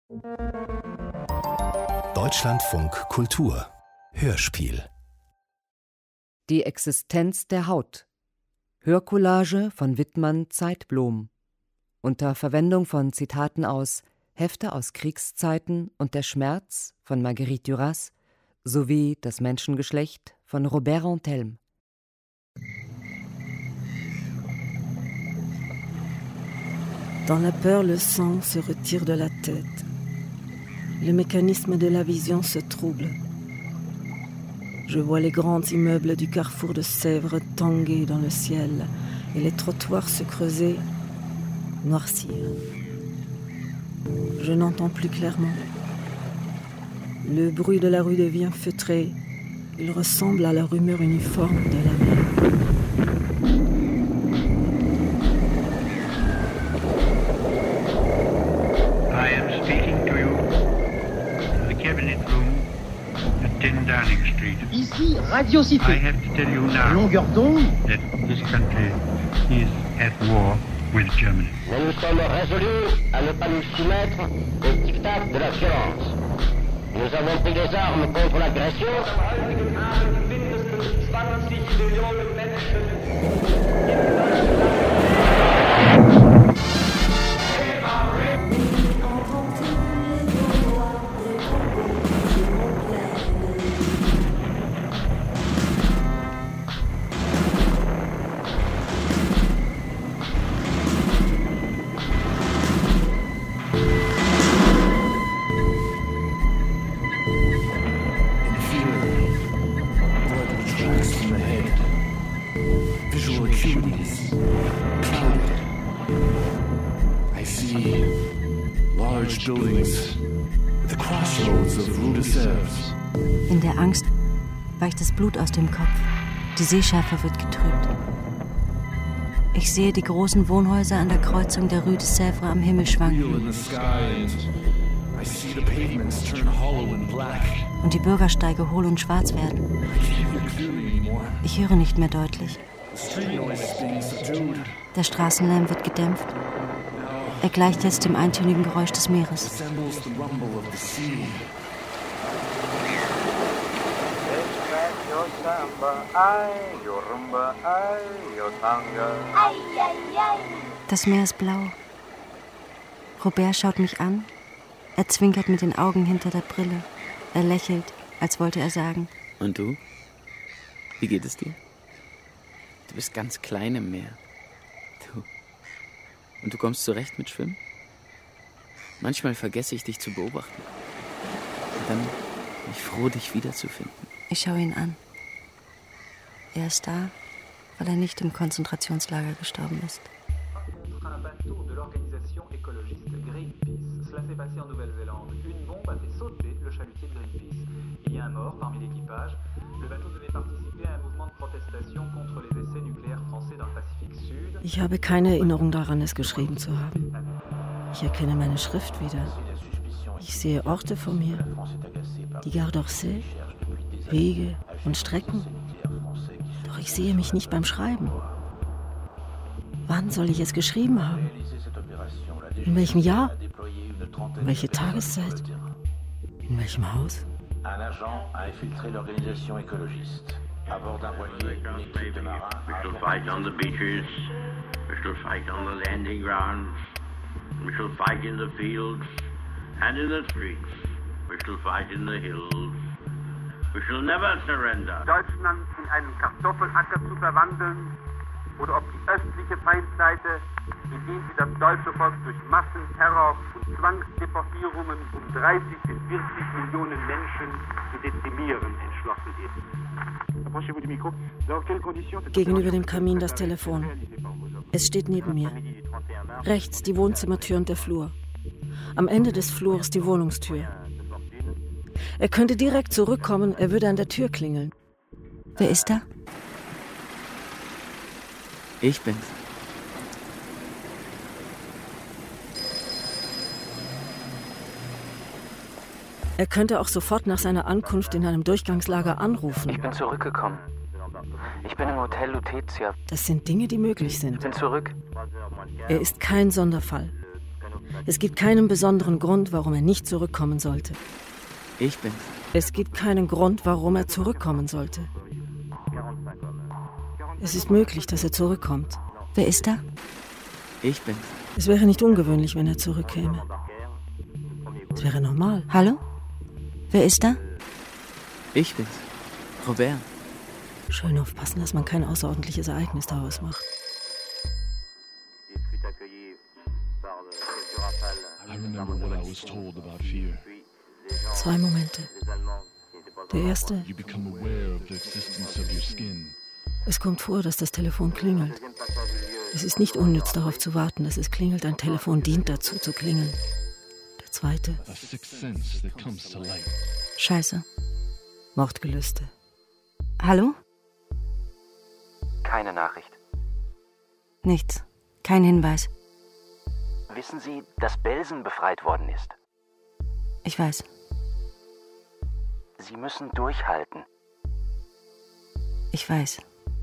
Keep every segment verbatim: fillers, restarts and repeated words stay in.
Deutschlandfunk Kultur Hörspiel. Die Existenz der Haut. Hörcollage von Wittmann Zeitblom. Unter Verwendung von Zitaten aus Hefte aus Kriegszeiten und Der Schmerz von Marguerite Duras sowie Das Menschengeschlecht von Robert Antelme. Dans la peur, le sang se retire de la tête. Le mécanisme de la vision se trouble. Je vois les grands immeubles du carrefour de Sèvres tanguer dans le ciel et les trottoirs se creuser, noircir. Je n'entends plus clairement. Le bruit de la rue devient feutré. Il ressemble à la rumeur uniforme de la mer. I am speaking to you in the cabinet room at ten Downing Street. Ici, Radio Cité. I have to tell you now longueur d'onde that this country is at war with Germany. Mais nous sommes résolus à ne pas nous soumettre au diktat de la violence. Nous avons pris les armes contre l'agression. In der Angst weicht das Blut aus dem Kopf. Die Sehschärfe wird getrübt. Ich sehe die großen Wohnhäuser an der Kreuzung der Rue de Sèvres am Himmel schwanken. Und die Bürgersteige hohl und schwarz werden. Ich höre nicht mehr deutlich. Der Straßenlärm wird gedämpft. Er gleicht jetzt dem eintönigen Geräusch des Meeres. Das Meer ist blau. Robert schaut mich an. Er zwinkert mit den Augen hinter der Brille. Er lächelt, als wollte er sagen: Und du? Wie geht es dir? Du bist ganz klein im Meer. Du. Und du kommst zurecht mit Schwimmen? Manchmal vergesse ich, dich zu beobachten. Und dann bin ich froh, dich wiederzufinden. Ich schaue ihn an. Er ist da, weil er nicht im Konzentrationslager gestorben ist. Ich habe keine Erinnerung daran, es geschrieben zu haben. Ich erkenne meine Schrift wieder. Ich sehe Orte vor mir, die Gare d'Orsay, Wege und Strecken. Doch ich sehe mich nicht beim Schreiben. Wann soll ich es geschrieben haben? In welchem Jahr? In welche Tageszeit? In welchem Haus? Un agent a infiltré l'organisation écologiste. À bord d'un voilier, une équipe de marins. We shall fight on the beaches. We shall fight on the landing grounds. We shall fight in the fields and in the streets. We shall fight in the hills. We shall never surrender. Deutschland in einen Kartoffelacker zu verwandeln oder ob die östliche Feindseite, indem sie das deutsche Volk durch Massenterror und Zwangsdeportierungen um dreißig bis vierzig Millionen Menschen zu dezimieren entschlossen ist. Gegenüber dem Kamin das Telefon. Es steht neben mir. Rechts die Wohnzimmertür und der Flur. Am Ende des Flurs die Wohnungstür. Er könnte direkt zurückkommen, er würde an der Tür klingeln. Wer ist da? Ich bin's. Er könnte auch sofort nach seiner Ankunft in einem Durchgangslager anrufen. Ich bin zurückgekommen. Ich bin im Hotel Lutetia. Das sind Dinge, die möglich sind. Ich bin zurück. Er ist kein Sonderfall. Es gibt keinen besonderen Grund, warum er nicht zurückkommen sollte. Ich bin's. Es gibt keinen Grund, warum er zurückkommen sollte. Es ist möglich, dass er zurückkommt. Wer ist da? Ich bin's. Es wäre nicht ungewöhnlich, wenn er zurückkäme. Es wäre normal. Hallo? Wer ist da? Ich bin's. Robert. Schön aufpassen, dass man kein außerordentliches Ereignis daraus macht. Zwei Momente. Der erste. Es kommt vor, dass das Telefon klingelt. Es ist nicht unnütz, darauf zu warten, dass es klingelt. Ein Telefon dient dazu, zu klingeln. Der zweite. Scheiße. Mordgelüste. Hallo? Keine Nachricht. Nichts. Kein Hinweis. Wissen Sie, dass Belsen befreit worden ist? Ich weiß. Sie müssen durchhalten. Ich weiß.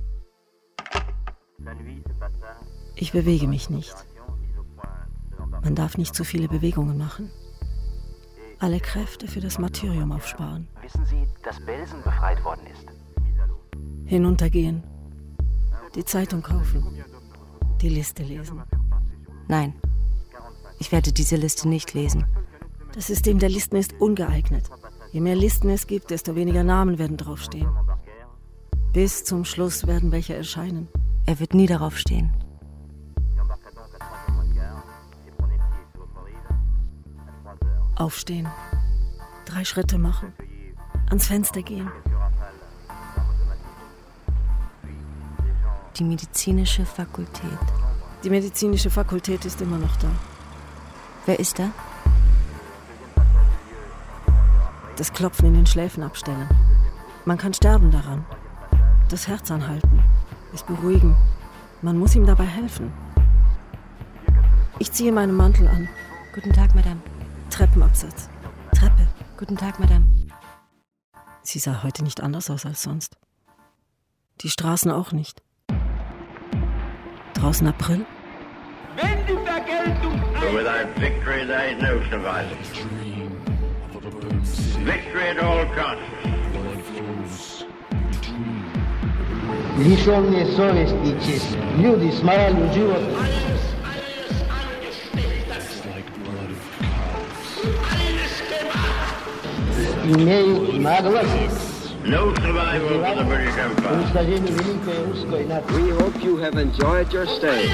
Ich bewege mich nicht. Man darf nicht zu viele Bewegungen machen. Alle Kräfte für das Martyrium aufsparen. Wissen Sie, dass Belsen befreit worden ist? Hinuntergehen. Die Zeitung kaufen. Die Liste lesen. Nein. Ich werde diese Liste nicht lesen. Das System der Listen ist ungeeignet. Je mehr Listen es gibt, desto weniger Namen werden draufstehen. Bis zum Schluss werden welche erscheinen. Er wird nie darauf stehen. Aufstehen. Drei Schritte machen. Ans Fenster gehen. Die medizinische Fakultät. Die medizinische Fakultät ist immer noch da. Wer ist da? Das Klopfen in den Schläfen abstellen. Man kann sterben daran. Das Herz anhalten. Es beruhigen. Man muss ihm dabei helfen. Ich ziehe meinen Mantel an. Guten Tag, Madame. Treppenabsatz. Treppe. Guten Tag, Madame. Sie sah heute nicht anders aus als sonst. Die Straßen auch nicht. Draußen April. Wenn die Vergeltung But without victory there is no survival. Victory at all costs. Lišovne совesti će ljudi smajali u život. Imaju naglas. No survival for the British Empire. We hope you have enjoyed your stay.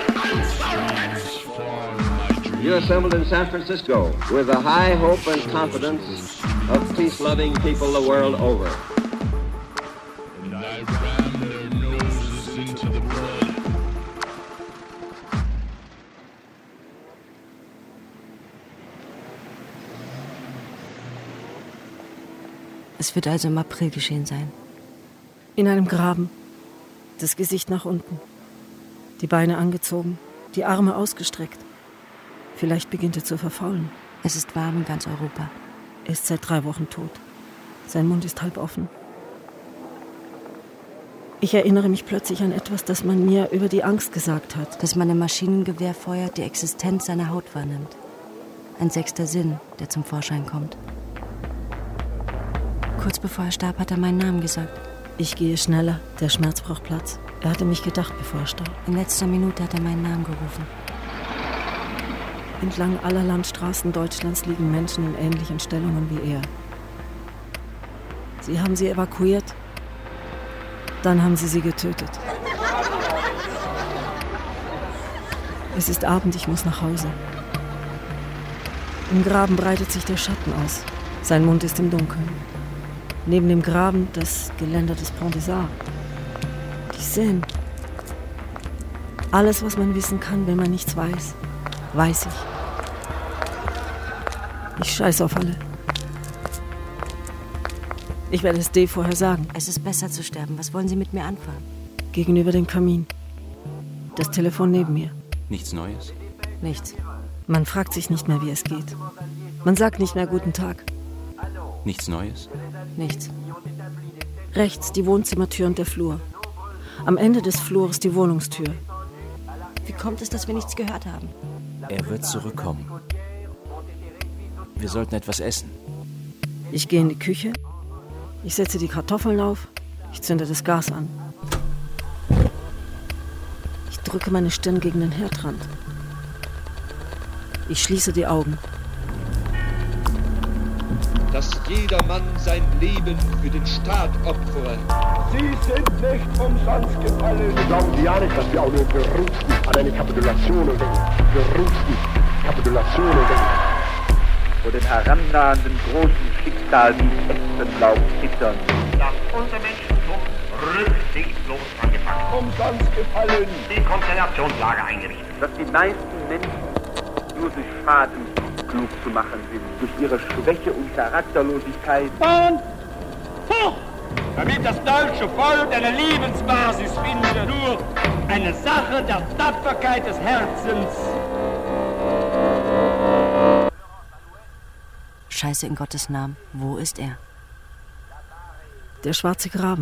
You assembled in San Francisco with the high hope and confidence of peace-loving people the world over. And I ran their noses into the blood. Es wird also im April geschehen sein. In einem Graben. Das Gesicht nach unten. Die Beine angezogen. Die Arme ausgestreckt. Vielleicht beginnt er zu verfaulen. Es ist warm in ganz Europa. Er ist seit drei Wochen tot. Sein Mund ist halb offen. Ich erinnere mich plötzlich an etwas, das man mir über die Angst gesagt hat. Dass man im Maschinengewehrfeuer die Existenz seiner Haut wahrnimmt. Ein sechster Sinn, der zum Vorschein kommt. Kurz bevor er starb, hat er meinen Namen gesagt. Ich gehe schneller. Der Schmerz braucht Platz. Er hatte mich gedacht, bevor er starb. In letzter Minute hat er meinen Namen gerufen. Entlang aller Landstraßen Deutschlands liegen Menschen in ähnlichen Stellungen wie er. Sie haben sie evakuiert, dann haben sie sie getötet. Es ist Abend, ich muss nach Hause. Im Graben breitet sich der Schatten aus. Sein Mund ist im Dunkeln. Neben dem Graben das Geländer des Pont des Arts. Die Seine. Alles, was man wissen kann, wenn man nichts weiß, weiß ich. Ich scheiß auf alle. Ich werde es D vorher sagen. Es ist besser zu sterben. Was wollen Sie mit mir anfangen? Gegenüber dem Kamin. Das Telefon neben mir. Nichts Neues? Nichts. Man fragt sich nicht mehr, wie es geht. Man sagt nicht mehr Guten Tag. Nichts Neues? Nichts. Rechts die Wohnzimmertür und der Flur. Am Ende des Flurs die Wohnungstür. Wie kommt es, dass wir nichts gehört haben? Er wird zurückkommen. Wir sollten etwas essen. Ich gehe in die Küche, ich setze die Kartoffeln auf, ich zünde das Gas an. Ich drücke meine Stirn gegen den Herdrand. Ich schließe die Augen. Dass jeder Mann sein Leben für den Staat opfere. Sie sind nicht umsonst gefallen. Glauben Sie ja nicht, dass wir auch nur gerufen an eine Kapitulation denken. Gerufen Kapitulation denken. Vor dem herannahenden großen Schicksal wie Espenlaub zittern. Das Untermenschentum rücksichtslos angefangen. Umsonst gefallen. Die Konzentrationslager eingerichtet. Dass die meisten Menschen nur durch Schaden klug zu machen sind. Durch ihre Schwäche und Charakterlosigkeit. Mann! Hoch! Damit das deutsche Volk eine Lebensbasis findet. Nur eine Sache der Tapferkeit des Herzens. Scheiße, in Gottes Namen, wo ist er? Der schwarze Graben.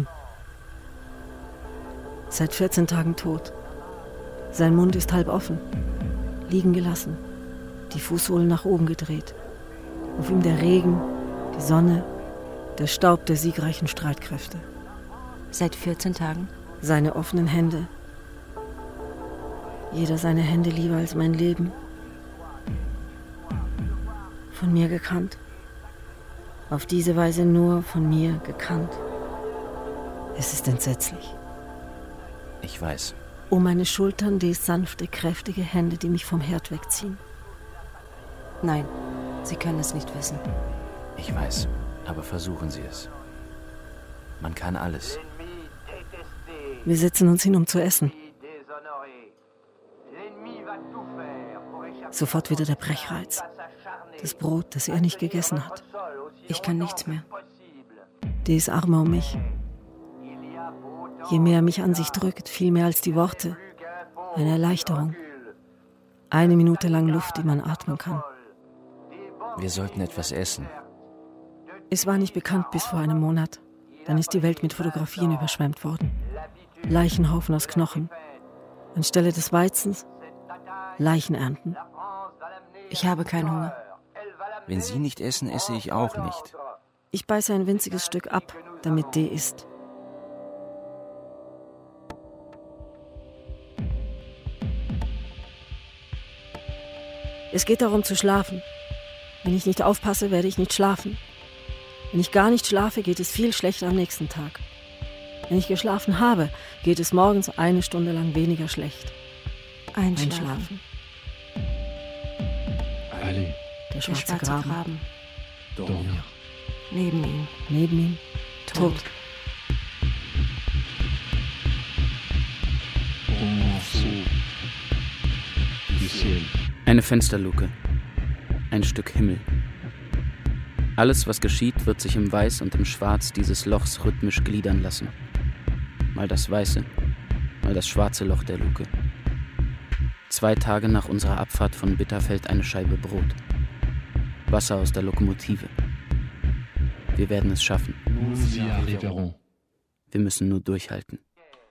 Seit vierzehn Tagen tot. Sein Mund ist halb offen, liegen gelassen, die Fußsohlen nach oben gedreht. Auf ihm der Regen, die Sonne, der Staub der siegreichen Streitkräfte. Seit vierzehn Tagen? Seine offenen Hände. Jeder seine Hände lieber als mein Leben. Von mir gekannt. Auf diese Weise nur von mir gekannt. Es ist entsetzlich. Ich weiß. Um meine Schultern die sanfte, kräftige Hände, die mich vom Herd wegziehen. Nein, Sie können es nicht wissen. Ich weiß, aber versuchen Sie es. Man kann alles. Wir setzen uns hin, um zu essen. Sofort wieder der Brechreiz. Das Brot, das er nicht gegessen hat. Ich kann nichts mehr. Des Arme um mich. Je mehr er mich an sich drückt, viel mehr als die Worte. Eine Erleichterung. Eine Minute lang Luft, die man atmen kann. Wir sollten etwas essen. Es war nicht bekannt bis vor einem Monat. Dann ist die Welt mit Fotografien überschwemmt worden. Leichenhaufen aus Knochen. Anstelle des Weizens Leichen ernten. Ich habe keinen Hunger. Wenn Sie nicht essen, esse ich auch nicht. Ich beiße ein winziges Stück ab, damit D isst. Es geht darum zu schlafen. Wenn ich nicht aufpasse, werde ich nicht schlafen. Wenn ich gar nicht schlafe, geht es viel schlechter am nächsten Tag. Wenn ich geschlafen habe, geht es morgens eine Stunde lang weniger schlecht. Einschlafen. Einschlafen. Allez. Der schwarze, Der schwarze Graben. Graben. Dormir. Neben ihm. Neben ihm. Tot. Tot. Eine Fensterluke. Ein Stück Himmel. Alles, was geschieht, wird sich im Weiß und im Schwarz dieses Lochs rhythmisch gliedern lassen. Mal das weiße, mal das schwarze Loch der Luke. Zwei Tage nach unserer Abfahrt von Bitterfeld eine Scheibe Brot. Wasser aus der Lokomotive. Wir werden es schaffen. Wir müssen nur durchhalten.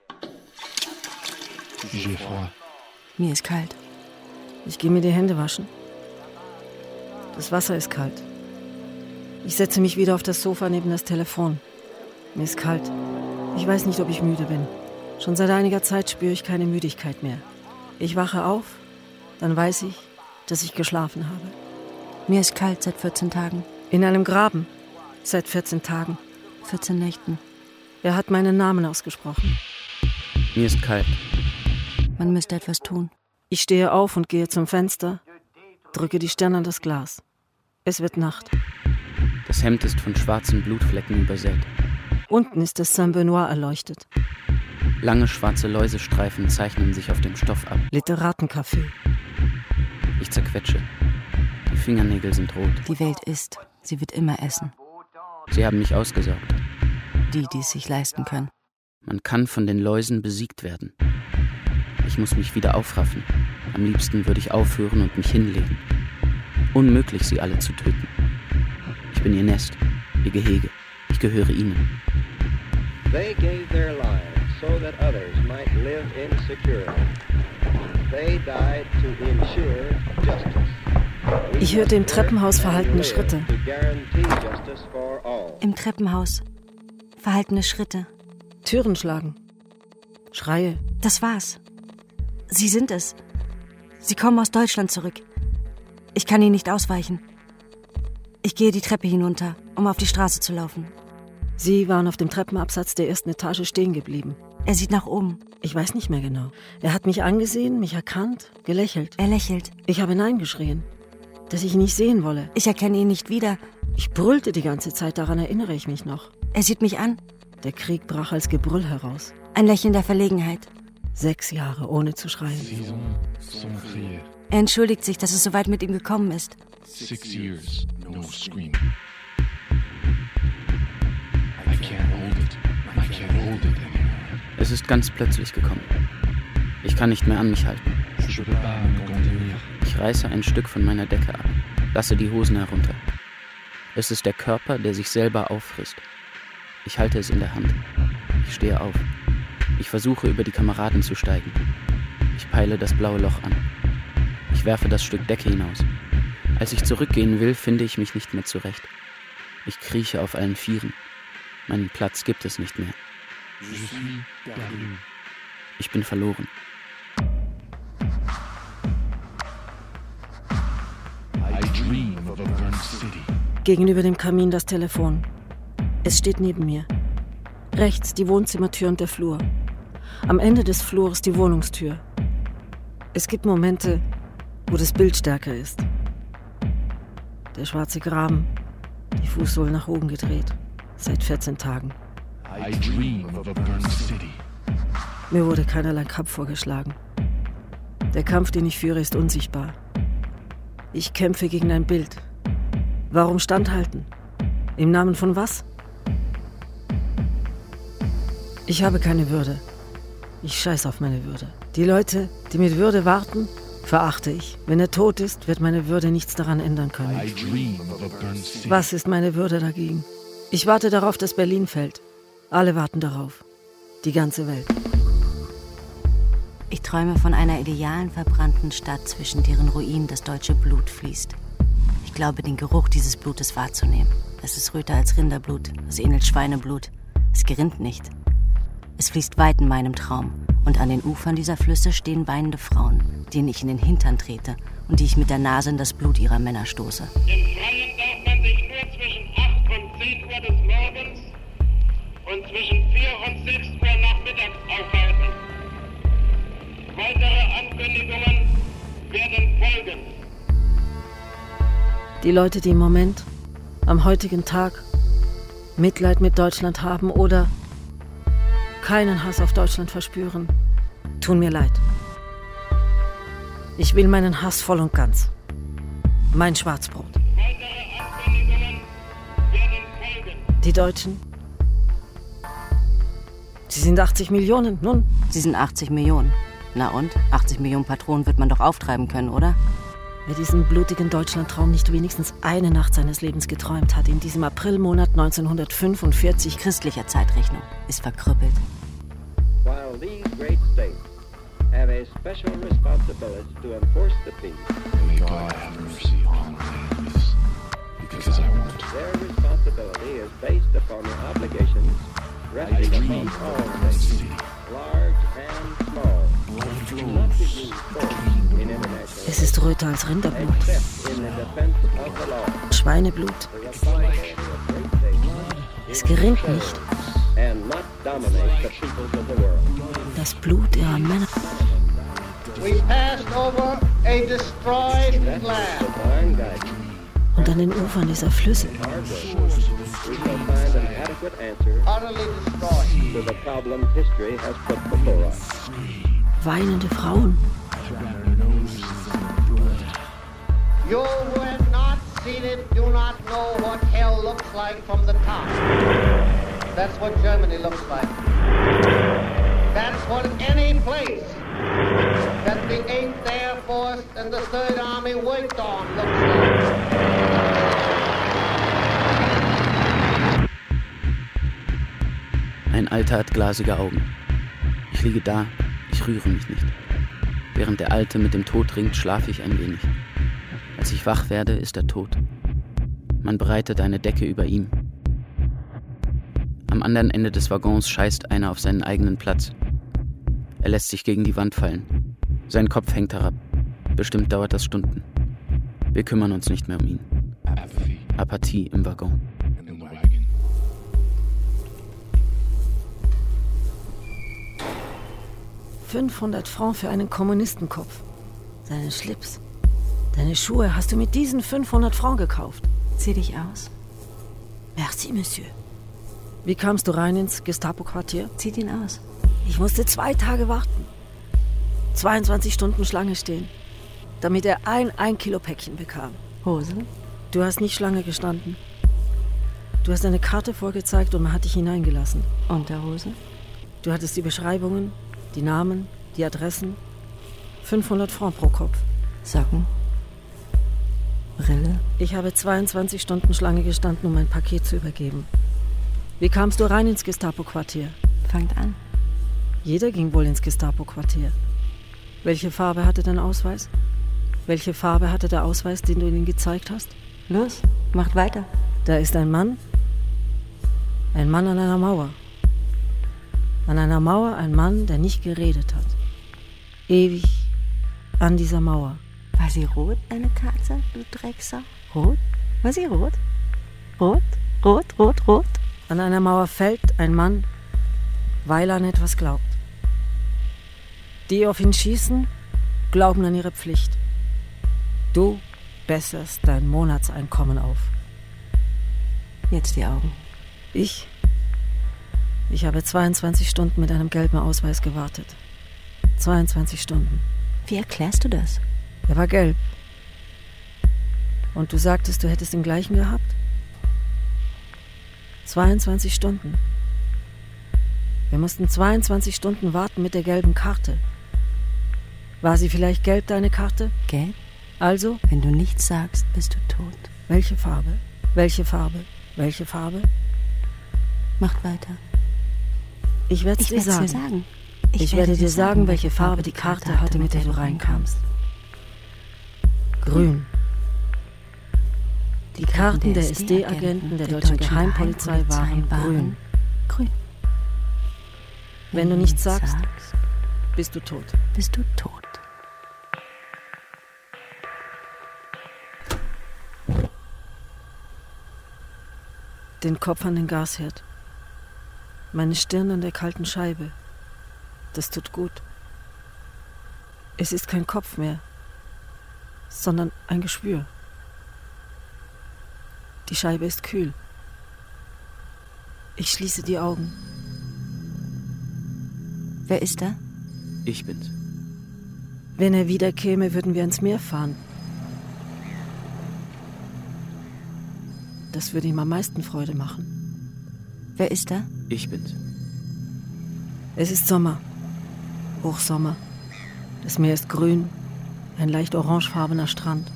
Mir ist kalt. Ich gehe mir die Hände waschen. Das Wasser ist kalt. Ich setze mich wieder auf das Sofa neben das Telefon. Mir ist kalt. Ich weiß nicht, ob ich müde bin. Schon seit einiger Zeit spüre ich keine Müdigkeit mehr. Ich wache auf, dann weiß ich, dass ich geschlafen habe. Mir ist kalt seit vierzehn Tagen. In einem Graben. Seit vierzehn Tagen. vierzehn Nächten. Er hat meinen Namen ausgesprochen. Mir ist kalt. Man müsste etwas tun. Ich stehe auf und gehe zum Fenster, drücke die Stirn an das Glas. Es wird Nacht. Das Hemd ist von schwarzen Blutflecken übersät. Unten ist das Saint-Benoît erleuchtet. Lange schwarze Läusestreifen zeichnen sich auf dem Stoff ab. Literatencafé. Ich zerquetsche. Die Fingernägel sind rot. Die Welt isst. Sie wird immer essen. Sie haben mich ausgesaugt. Die, die es sich leisten können. Man kann von den Läusen besiegt werden. Ich muss mich wieder aufraffen. Am liebsten würde ich aufhören und mich hinlegen. Unmöglich, sie alle zu töten. Ich bin ihr Nest, ihr Gehege. Ich gehöre ihnen. They gave their lives so that others might live in security. Ich hörte im Treppenhaus verhaltene Schritte. Im Treppenhaus. Verhaltene Schritte. Türen schlagen. Schreie. Das war's. Sie sind es. Sie kommen aus Deutschland zurück. Ich kann Ihnen nicht ausweichen. Ich gehe die Treppe hinunter, um auf die Straße zu laufen. Sie waren auf dem Treppenabsatz der ersten Etage stehen geblieben. Er sieht nach oben. Ich weiß nicht mehr genau. Er hat mich angesehen, mich erkannt, gelächelt. Er lächelt. Ich habe Nein geschrien, dass ich ihn nicht sehen wolle. Ich erkenne ihn nicht wieder. Ich brüllte die ganze Zeit, daran erinnere ich mich noch. Er sieht mich an. Der Krieg brach als Gebrüll heraus. Ein Lächeln der Verlegenheit. Sechs Jahre ohne zu schreien. Er entschuldigt sich, dass es so weit mit ihm gekommen ist. Six years, no screaming. I can't hold it. I can't hold it anymore. Es ist ganz plötzlich gekommen. Ich kann nicht mehr an mich halten. Ich reiße ein Stück von meiner Decke ab, lasse die Hosen herunter. Es ist der Körper, der sich selber auffrisst. Ich halte es in der Hand. Ich stehe auf. Ich versuche, über die Kameraden zu steigen. Ich peile das blaue Loch an. Ich werfe das Stück Decke hinaus. Als ich zurückgehen will, finde ich mich nicht mehr zurecht. Ich krieche auf allen Vieren. Meinen Platz gibt es nicht mehr. Ich bin verloren. Gegenüber dem Kamin das Telefon. Es steht neben mir. Rechts die Wohnzimmertür und der Flur. Am Ende des Flurs die Wohnungstür. Es gibt Momente, wo das Bild stärker ist. Der schwarze Graben, die Fußsohlen nach oben gedreht, seit vierzehn Tagen. I dream of a burned city. Mir wurde keinerlei Kampf vorgeschlagen. Der Kampf, den ich führe, ist unsichtbar. Ich kämpfe gegen ein Bild. Warum standhalten? Im Namen von was? Ich habe keine Würde. Ich scheiß auf meine Würde. Die Leute, die mit Würde warten, verachte ich. Wenn er tot ist, wird meine Würde nichts daran ändern können. Was ist meine Würde dagegen? Ich warte darauf, dass Berlin fällt. Alle warten darauf. Die ganze Welt. Ich träume von einer idealen, verbrannten Stadt, zwischen deren Ruinen das deutsche Blut fließt. Ich glaube, den Geruch dieses Blutes wahrzunehmen. Es ist röter als Rinderblut. Es ähnelt Schweineblut. Es gerinnt nicht. Es fließt weit in meinem Traum. Und an den Ufern dieser Flüsse stehen weinende Frauen, denen ich in den Hintern trete und die ich mit der Nase in das Blut ihrer Männer stoße. Im Freien darf man sich nur zwischen acht und zehn Uhr des Morgens und zwischen vier und sechs Uhr nachmittags aufhalten. Weitere Ankündigungen werden folgen. Die Leute, die im Moment, am heutigen Tag, Mitleid mit Deutschland haben oder keinen Hass auf Deutschland verspüren, tun mir leid. Ich will meinen Hass voll und ganz. Mein Schwarzbrot. Die Deutschen, sie sind achtzig Millionen, nun? Sie sind achtzig Millionen. Na und? achtzig Millionen Patronen wird man doch auftreiben können, oder? Wer diesen blutigen Deutschlandtraum nicht wenigstens eine Nacht seines Lebens geträumt hat, in diesem Aprilmonat neunzehnhundertfünfundvierzig christlicher Zeitrechnung, ist verkrüppelt. While these great states have a special responsibility to enforce the peace, May God have mercy on this, because I want. Their responsibility is based upon the obligations resting upon all states, large and small. Not to use force in international. Es ist röter als Rinderblut. Schweineblut. Es gerinnt nicht. Das Blut ihrer Männer. We passed over a destroyed land. Und an den Ufern dieser Flüsse. Weinende Frauen. You who have not seen it do not know what hell looks like from the top. That's what Germany looks like. That's what any place that the eighth Air Force and the third Army worked on looks like. Ein Alter hat glasige Augen. Ich liege da, ich rühre mich nicht. Während der Alte mit dem Tod ringt, schlafe ich ein wenig. Als ich wach werde, ist er tot. Man breitet eine Decke über ihm. Am anderen Ende des Waggons scheißt einer auf seinen eigenen Platz. Er lässt sich gegen die Wand fallen. Sein Kopf hängt herab. Bestimmt dauert das Stunden. Wir kümmern uns nicht mehr um ihn. Apathie im Waggon. fünfhundert Francs für einen Kommunistenkopf. Seinen Schlips. Deine Schuhe hast du mit diesen fünfhundert Francs gekauft. Zieh dich aus. Merci, Monsieur. Wie kamst du rein ins Gestapo-Quartier? Zieh ihn aus. Ich musste zwei Tage warten. zweiundzwanzig Stunden Schlange stehen, damit er ein ein-Kilo-Päckchen bekam. Hose? Du hast nicht Schlange gestanden. Du hast eine Karte vorgezeigt und man hat dich hineingelassen. Unterhose? Du hattest die Beschreibungen, die Namen, die Adressen. fünfhundert Francs pro Kopf. Socken? Brille? Ich habe zweiundzwanzig Stunden Schlange gestanden, um mein Paket zu übergeben. Wie kamst du rein ins Gestapo-Quartier? Fangt an. Jeder ging wohl ins Gestapo-Quartier. Welche Farbe hatte dein Ausweis? Welche Farbe hatte der Ausweis, den du ihnen gezeigt hast? Los, macht weiter. Da ist ein Mann. Ein Mann an einer Mauer. An einer Mauer ein Mann, der nicht geredet hat. Ewig an dieser Mauer. War sie rot, deine Katze, du Drecksau? Rot? War sie rot? Rot? Rot, rot, rot? An einer Mauer fällt ein Mann, weil er an etwas glaubt. Die auf ihn schießen, glauben an ihre Pflicht. Du besserst dein Monatseinkommen auf. Jetzt die Augen. Ich? Ich habe zweiundzwanzig Stunden mit einem gelben Ausweis gewartet. zweiundzwanzig Stunden. Wie erklärst du das? Er war gelb. Und du sagtest, du hättest den gleichen gehabt? zweiundzwanzig Stunden. Wir mussten zweiundzwanzig Stunden warten mit der gelben Karte. War sie vielleicht gelb, deine Karte? Gelb? Also? Wenn du nichts sagst, bist du tot. Welche Farbe? Welche Farbe? Welche Farbe? Macht weiter. Ich werde es dir sagen. Dir sagen. Ich, ich werde, werde dir sagen, sagen, welche Farbe die Karte hatte, mit der du reinkamst. Grün. Die Karten der S D-Agenten der deutschen Geheimpolizei waren grün. Grün. Wenn du nichts sagst, bist du tot. Bist du tot. Den Kopf an den Gasherd. Meine Stirn an der kalten Scheibe. Das tut gut. Es ist kein Kopf mehr, sondern ein Geschwür. Die Scheibe ist kühl. Ich schließe die Augen. Wer ist da? Ich bin's. Wenn er wiederkäme, würden wir ans Meer fahren. Das würde ihm am meisten Freude machen. Wer ist da? Ich bin's. Es ist Sommer. Hochsommer. Das Meer ist grün. Ein leicht orangefarbener Strand.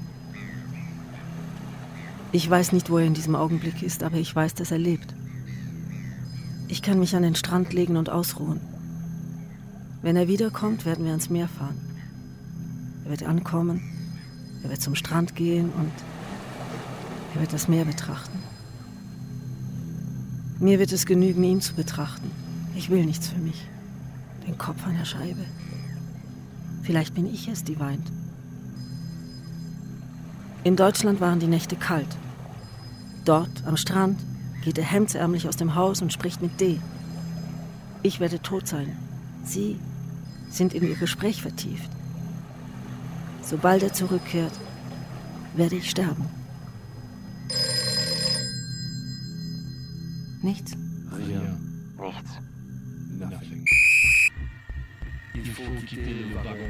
Ich weiß nicht, wo er in diesem Augenblick ist, aber ich weiß, dass er lebt. Ich kann mich an den Strand legen und ausruhen. Wenn er wiederkommt, werden wir ans Meer fahren. Er wird ankommen, er wird zum Strand gehen und er wird das Meer betrachten. Mir wird es genügen, ihn zu betrachten. Ich will nichts für mich. Den Kopf an der Scheibe. Vielleicht bin ich es, die weint. In Deutschland waren die Nächte kalt. Dort, am Strand, geht er hemdsärmlich aus dem Haus und spricht mit D. Ich werde tot sein. Sie sind in ihr Gespräch vertieft. Sobald er zurückkehrt, werde ich sterben. Nichts? Rien. Nichts. Nothing. Il faut quitter le wagon.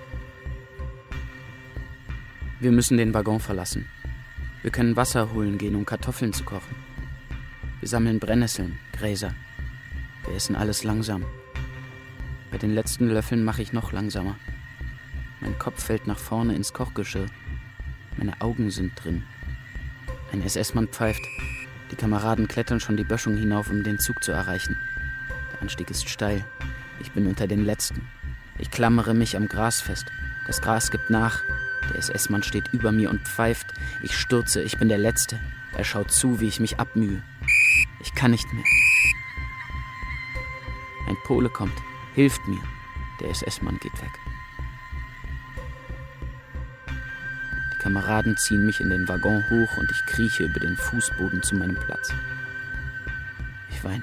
Wir müssen den Waggon verlassen. Wir können Wasser holen gehen, um Kartoffeln zu kochen. Wir sammeln Brennnesseln, Gräser. Wir essen alles langsam. Bei den letzten Löffeln mache ich noch langsamer. Mein Kopf fällt nach vorne ins Kochgeschirr. Meine Augen sind drin. Ein S S-Mann pfeift. Die Kameraden klettern schon die Böschung hinauf, um den Zug zu erreichen. Der Anstieg ist steil. Ich bin unter den Letzten. Ich klammere mich am Gras fest. Das Gras gibt nach. Der S S-Mann steht über mir und pfeift. Ich stürze, ich bin der Letzte. Er schaut zu, wie ich mich abmühe. Ich kann nicht mehr. Ein Pole kommt, hilft mir. Der S S-Mann geht weg. Die Kameraden ziehen mich in den Waggon hoch und ich krieche über den Fußboden zu meinem Platz. Ich weine.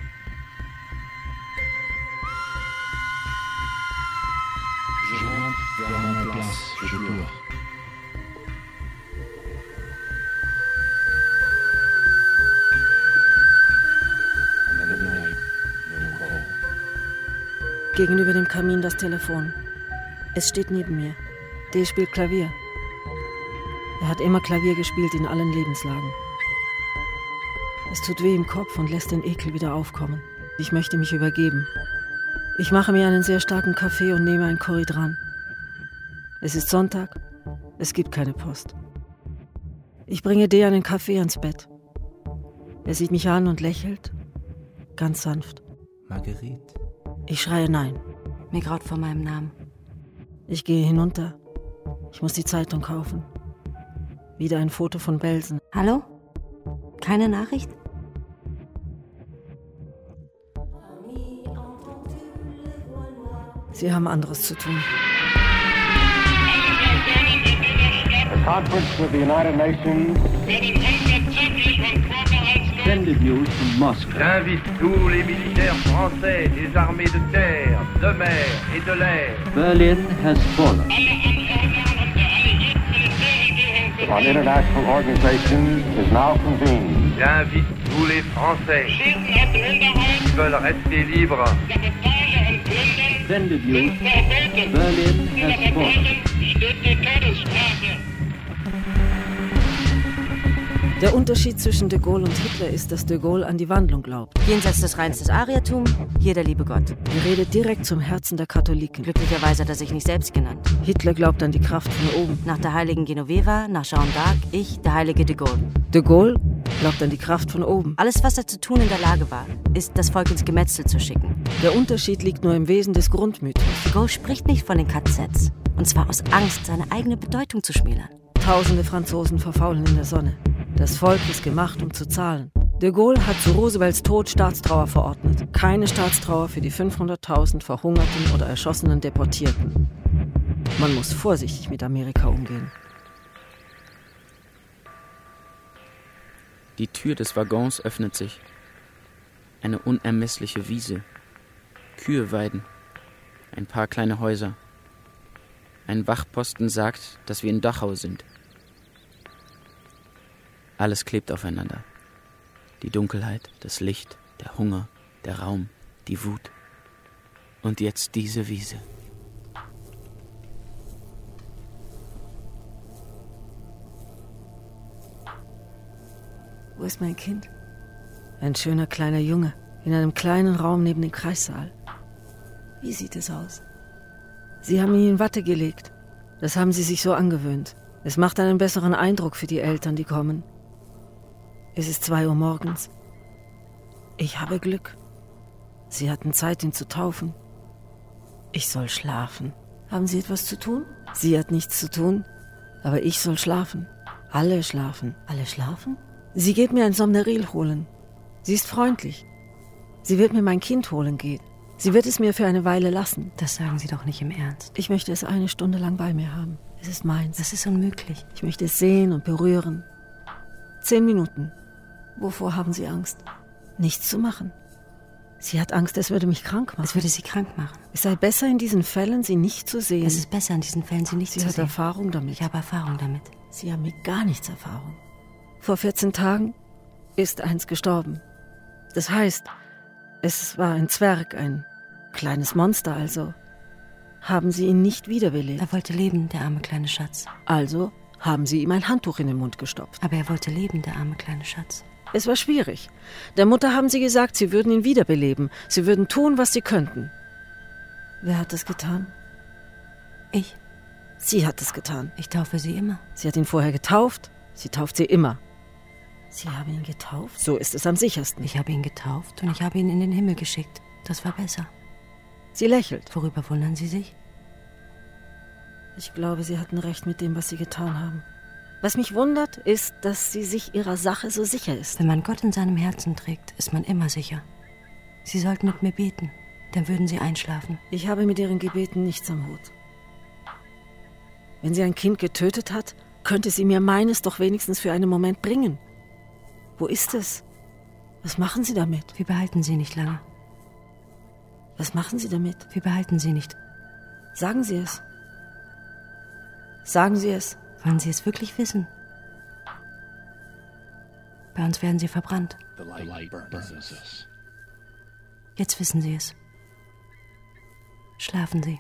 Gegenüber dem Kamin das Telefon. Es steht neben mir. D spielt Klavier. Er hat immer Klavier gespielt in allen Lebenslagen. Es tut weh im Kopf und lässt den Ekel wieder aufkommen. Ich möchte mich übergeben. Ich mache mir einen sehr starken Kaffee und nehme ein Corridran. Es ist Sonntag. Es gibt keine Post. Ich bringe D einen Kaffee ans Bett. Er sieht mich an und lächelt. Ganz sanft. Marguerite? Ich schreie nein. Mir graut vor meinem Namen. Ich gehe hinunter. Ich muss die Zeitung kaufen. Wieder ein Foto von Belsen. Hallo? Keine Nachricht? Sie haben anderes zu tun. A conference with the United Nations extended news from Moscow. J'invite tous les militaires français des armées de terre, de mer et de l'air. Berlin has fallen. on international organizations is now convened. J'invite tous les Français qui veulent rester libres. Extended news. Berlin has fallen. Der Unterschied zwischen de Gaulle und Hitler ist, dass de Gaulle an die Wandlung glaubt. Jenseits des Rheins das Ariertum, hier der liebe Gott. Er redet direkt zum Herzen der Katholiken. Glücklicherweise hat er sich nicht selbst genannt. Hitler glaubt an die Kraft von oben. Nach der heiligen Genoveva, nach Jeanne d'Arc, ich, der heilige de Gaulle. De Gaulle glaubt an die Kraft von oben. Alles, was er zu tun in der Lage war, ist, das Volk ins Gemetzel zu schicken. Der Unterschied liegt nur im Wesen des Grundmythos. De Gaulle spricht nicht von den K Zs. Und zwar aus Angst, seine eigene Bedeutung zu schmälern. Tausende Franzosen verfaulen in der Sonne. Das Volk ist gemacht, um zu zahlen. De Gaulle hat zu Roosevelts Tod Staatstrauer verordnet. Keine Staatstrauer für die fünfhunderttausend verhungerten oder erschossenen Deportierten. Man muss vorsichtig mit Amerika umgehen. Die Tür des Waggons öffnet sich. Eine unermessliche Wiese. Kühe weiden. Ein paar kleine Häuser. Ein Wachposten sagt, dass wir in Dachau sind. Alles klebt aufeinander. Die Dunkelheit, das Licht, der Hunger, der Raum, die Wut. Und jetzt diese Wiese. Wo ist mein Kind? Ein schöner kleiner Junge, in einem kleinen Raum neben dem Kreissaal. Wie sieht es aus? Sie haben ihn in Watte gelegt. Das haben sie sich so angewöhnt. Es macht einen besseren Eindruck für die Eltern, die kommen. Es ist zwei Uhr morgens. Ich habe Glück. Sie hatten Zeit, ihn zu taufen. Ich soll schlafen. Haben Sie etwas zu tun? Sie hat nichts zu tun, aber ich soll schlafen. Alle schlafen. Alle schlafen? Sie geht mir ein Somneril holen. Sie ist freundlich. Sie wird mir mein Kind holen gehen. Sie wird es mir für eine Weile lassen. Das sagen Sie doch nicht im Ernst. Ich möchte es eine Stunde lang bei mir haben. Es ist meins. Das ist unmöglich. Ich möchte es sehen und berühren. Zehn Minuten. Wovor haben Sie Angst? Nichts zu machen. Sie hat Angst, es würde mich krank machen. Es würde sie krank machen. Es sei besser, in diesen Fällen sie nicht zu sehen. Es ist besser, in diesen Fällen sie nicht sie zu sehen. Sie hat sehen. Erfahrung damit. Ich habe Erfahrung damit. Sie haben mit gar nichts Erfahrung. Vor vierzehn Tagen ist eins gestorben. Das heißt, es war ein Zwerg, ein kleines Monster also. Haben Sie ihn nicht wiederbelebt? Er wollte leben, der arme kleine Schatz. Also haben Sie ihm ein Handtuch in den Mund gestopft. Aber er wollte leben, der arme kleine Schatz. Es war schwierig. Der Mutter haben Sie gesagt, Sie würden ihn wiederbeleben. Sie würden tun, was Sie könnten. Wer hat das getan? Ich. Sie hat es getan. Ich taufe Sie immer. Sie hat ihn vorher getauft. Sie tauft Sie immer. Sie haben ihn getauft? So ist es am sichersten. Ich habe ihn getauft und ich habe ihn in den Himmel geschickt. Das war besser. Sie lächelt. Worüber wundern Sie sich? Ich glaube, Sie hatten recht mit dem, was Sie getan haben. Was mich wundert, ist, dass sie sich ihrer Sache so sicher ist. Wenn man Gott in seinem Herzen trägt, ist man immer sicher. Sie sollten mit mir beten, dann würden Sie einschlafen. Ich habe mit Ihren Gebeten nichts am Hut. Wenn sie ein Kind getötet hat, könnte sie mir meines doch wenigstens für einen Moment bringen. Wo ist es? Was machen Sie damit? Wir behalten sie nicht lange. Was machen Sie damit? Wir behalten sie nicht. Sagen Sie es. Sagen Sie es. Wollen Sie es wirklich wissen? Bei uns werden sie verbrannt. Jetzt wissen Sie es. Schlafen Sie.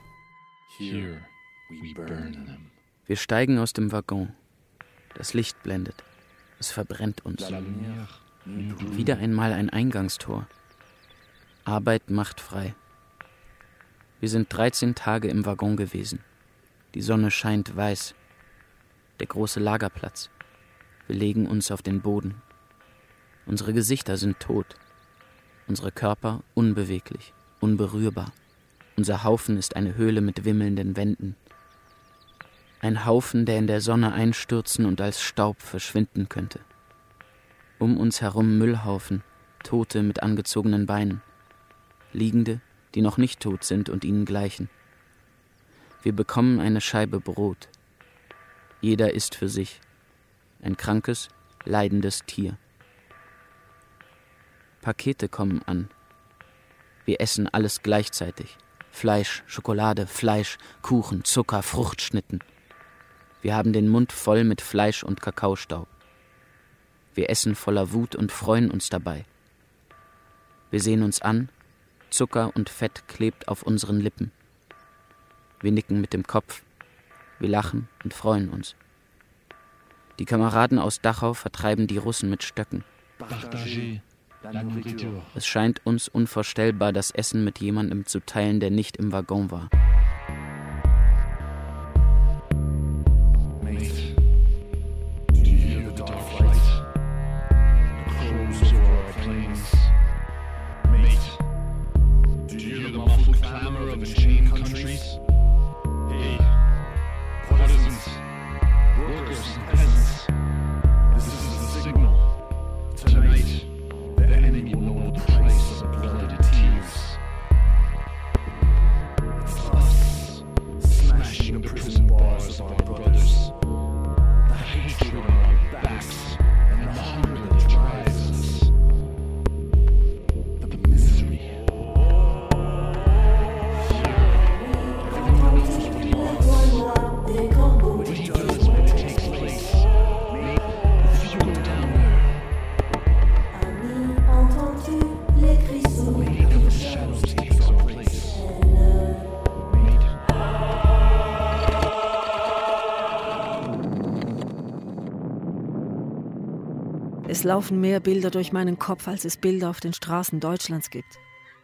Wir steigen aus dem Waggon. Das Licht blendet. Es verbrennt uns. Wieder einmal ein Eingangstor. Arbeit macht frei. Wir sind dreizehn Tage im Waggon gewesen. Die Sonne scheint weiß. Der große Lagerplatz. Wir legen uns auf den Boden. Unsere Gesichter sind tot. Unsere Körper unbeweglich, unberührbar. Unser Haufen ist eine Höhle mit wimmelnden Wänden. Ein Haufen, der in der Sonne einstürzen und als Staub verschwinden könnte. Um uns herum Müllhaufen, Tote mit angezogenen Beinen. Liegende, die noch nicht tot sind und ihnen gleichen. Wir bekommen eine Scheibe Brot. Jeder isst für sich. Ein krankes, leidendes Tier. Pakete kommen an. Wir essen alles gleichzeitig. Fleisch, Schokolade, Fleisch, Kuchen, Zucker, Fruchtschnitten. Wir haben den Mund voll mit Fleisch und Kakaostaub. Wir essen voller Wut und freuen uns dabei. Wir sehen uns an, Zucker und Fett klebt auf unseren Lippen. Wir nicken mit dem Kopf. Wir lachen und freuen uns. Die Kameraden aus Dachau vertreiben die Russen mit Stöcken. Es scheint uns unvorstellbar, das Essen mit jemandem zu teilen, der nicht im Waggon war. Es laufen mehr Bilder durch meinen Kopf, als es Bilder auf den Straßen Deutschlands gibt.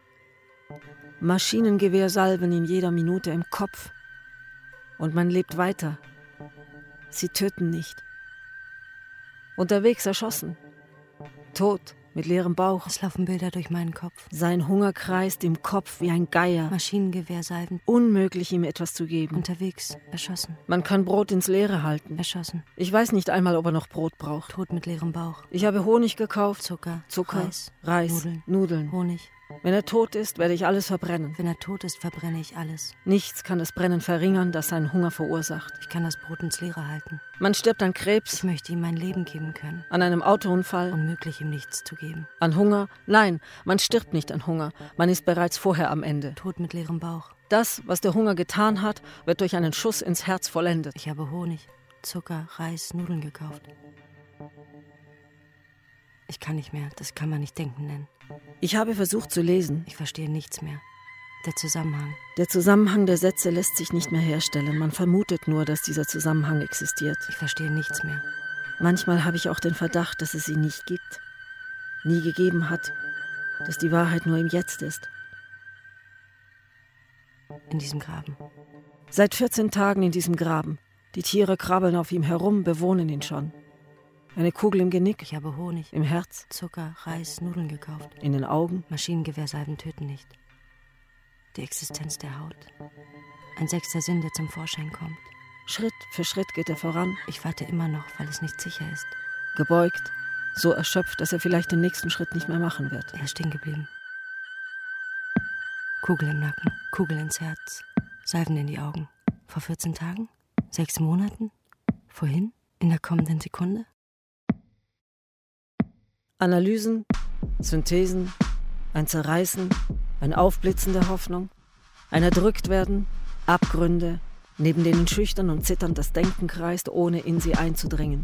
Maschinengewehrsalven in jeder Minute im Kopf. Und man lebt weiter. Sie töten nicht. Unterwegs erschossen. Tot, mit leerem Bauch. Es laufen Bilder durch meinen Kopf. Sein Hunger kreist im Kopf wie ein Geier. Maschinengewehrsalven. Unmöglich, ihm etwas zu geben. Unterwegs, erschossen. Man kann Brot ins Leere halten. Erschossen. Ich weiß nicht einmal, ob er noch Brot braucht. Tot mit leerem Bauch. Ich habe Honig gekauft. Zucker. Zucker. Reis. Reis. Nudeln. Nudeln. Honig. Wenn er tot ist, werde ich alles verbrennen. Wenn er tot ist, verbrenne ich alles. Nichts kann das Brennen verringern, das seinen Hunger verursacht. Ich kann das Brot ins Leere halten. Man stirbt an Krebs. Ich möchte ihm mein Leben geben können. An einem Autounfall. Unmöglich, ihm nichts zu geben. An Hunger? Nein, man stirbt nicht an Hunger. Man ist bereits vorher am Ende. Tot mit leerem Bauch. Das, was der Hunger getan hat, wird durch einen Schuss ins Herz vollendet. Ich habe Honig, Zucker, Reis, Nudeln gekauft. Ich kann nicht mehr, das kann man nicht denken nennen. Ich habe versucht zu lesen. Ich verstehe nichts mehr. Der Zusammenhang. Der Zusammenhang der Sätze lässt sich nicht mehr herstellen. Man vermutet nur, dass dieser Zusammenhang existiert. Ich verstehe nichts mehr. Manchmal habe ich auch den Verdacht, dass es sie nicht gibt. Nie gegeben hat. Dass die Wahrheit nur im Jetzt ist. In diesem Graben. Seit vierzehn Tagen in diesem Graben. Die Tiere krabbeln auf ihm herum, bewohnen ihn schon. Eine Kugel im Genick. Ich habe Honig. Im Herz. Zucker, Reis, Nudeln gekauft. In den Augen. Maschinengewehrsalven töten nicht. Die Existenz der Haut. Ein sechster Sinn, der zum Vorschein kommt. Schritt für Schritt geht er voran. Ich warte immer noch, weil es nicht sicher ist. Gebeugt, so erschöpft, dass er vielleicht den nächsten Schritt nicht mehr machen wird. Er ist stehen geblieben. Kugel im Nacken, Kugel ins Herz, Salven in die Augen. Vor vierzehn Tagen? Sechs Monaten? Vorhin? In der kommenden Sekunde? Analysen, Synthesen, ein Zerreißen, ein Aufblitzen der Hoffnung, ein Erdrücktwerden, Abgründe, neben denen schüchtern und zitternd das Denken kreist, ohne in sie einzudringen.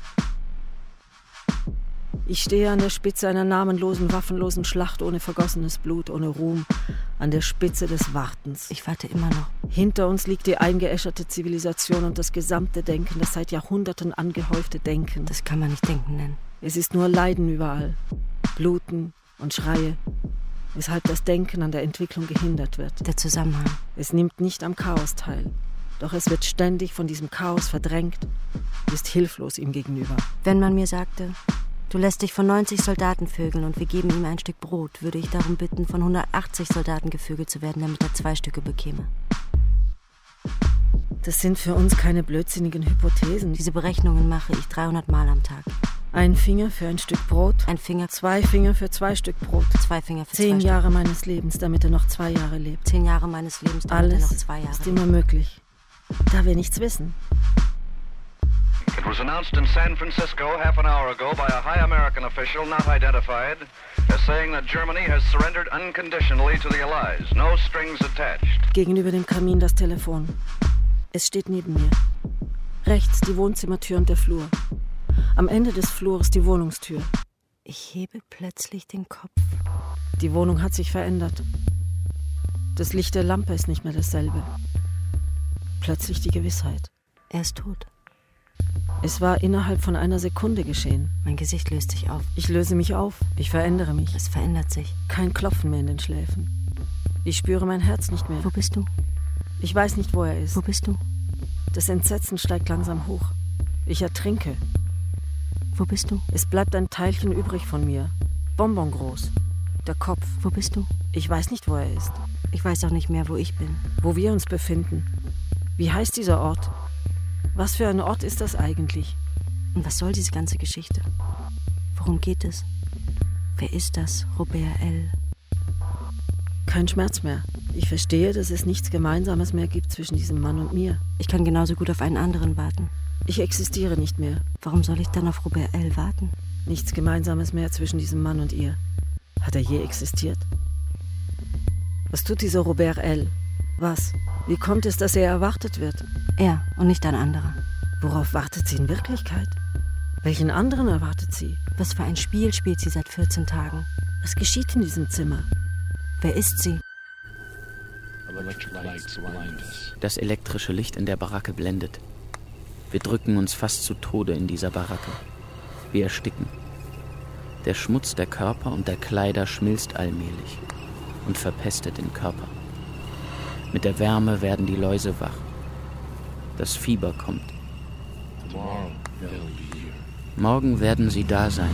Ich stehe an der Spitze einer namenlosen, waffenlosen Schlacht ohne vergossenes Blut, ohne Ruhm, an der Spitze des Wartens. Ich warte immer noch. Hinter uns liegt die eingeäscherte Zivilisation und das gesamte Denken, das seit Jahrhunderten angehäufte Denken. Das kann man nicht Denken nennen. Es ist nur Leiden überall, Bluten und Schreie, weshalb das Denken an der Entwicklung gehindert wird. Der Zusammenhang. Es nimmt nicht am Chaos teil, doch es wird ständig von diesem Chaos verdrängt, ist hilflos ihm gegenüber. Wenn man mir sagte, du lässt dich von neunzig Soldaten vögeln und wir geben ihm ein Stück Brot, würde ich darum bitten, von hundertachtzig Soldaten gevögelt zu werden, damit er zwei Stücke bekäme. Das sind für uns keine blödsinnigen Hypothesen. Diese Berechnungen mache ich dreihundert Mal am Tag. Ein Finger für ein Stück Brot. Ein Finger. Zwei Finger für zwei Stück Brot. Zwei Finger für Zehn zwei Jahre Stück. meines Lebens, damit er noch zwei Jahre lebt. Zehn Jahre meines Lebens, damit Alles er noch zwei Jahre ist lebt. immer möglich, da wir nichts wissen. It was announced in San Francisco half an hour ago by a high American official not identified as saying that Germany has surrendered unconditionally to the Allies, no strings attached. Gegenüber dem Kamin das Telefon. Es steht neben mir. Rechts die Wohnzimmertür und der Flur. Am Ende des Flurs die Wohnungstür. Ich hebe plötzlich den Kopf. Die Wohnung hat sich verändert. Das Licht der Lampe ist nicht mehr dasselbe. Plötzlich die Gewissheit. Er ist tot. Es war innerhalb von einer Sekunde geschehen. Mein Gesicht löst sich auf. Ich löse mich auf. Ich verändere mich. Es verändert sich. Kein Klopfen mehr in den Schläfen. Ich spüre mein Herz nicht mehr. Wo bist du? Ich weiß nicht, wo er ist. Wo bist du? Das Entsetzen steigt langsam hoch. Ich ertrinke. Wo bist du? Es bleibt ein Teilchen übrig von mir. Bonbongroß. Der Kopf. Wo bist du? Ich weiß nicht, wo er ist. Ich weiß auch nicht mehr, wo ich bin. Wo wir uns befinden. Wie heißt dieser Ort? Was für ein Ort ist das eigentlich? Und was soll diese ganze Geschichte? Worum geht es? Wer ist das, Robert L.? Kein Schmerz mehr. Ich verstehe, dass es nichts Gemeinsames mehr gibt zwischen diesem Mann und mir. Ich kann genauso gut auf einen anderen warten. Ich existiere nicht mehr. Warum soll ich dann auf Robert L. warten? Nichts Gemeinsames mehr zwischen diesem Mann und ihr. Hat er je existiert? Was tut dieser Robert L.? Was? Wie kommt es, dass er erwartet wird? Er und nicht ein anderer. Worauf wartet sie in Wirklichkeit? Welchen anderen erwartet sie? Was für ein Spiel spielt sie seit vierzehn Tagen? Was geschieht in diesem Zimmer? Wer ist sie? Das elektrische Licht in der Baracke blendet. Wir drücken uns fast zu Tode in dieser Baracke. Wir ersticken. Der Schmutz der Körper und der Kleider schmilzt allmählich und verpestet den Körper. Mit der Wärme werden die Läuse wach. Das Fieber kommt. Morgen werden sie da sein.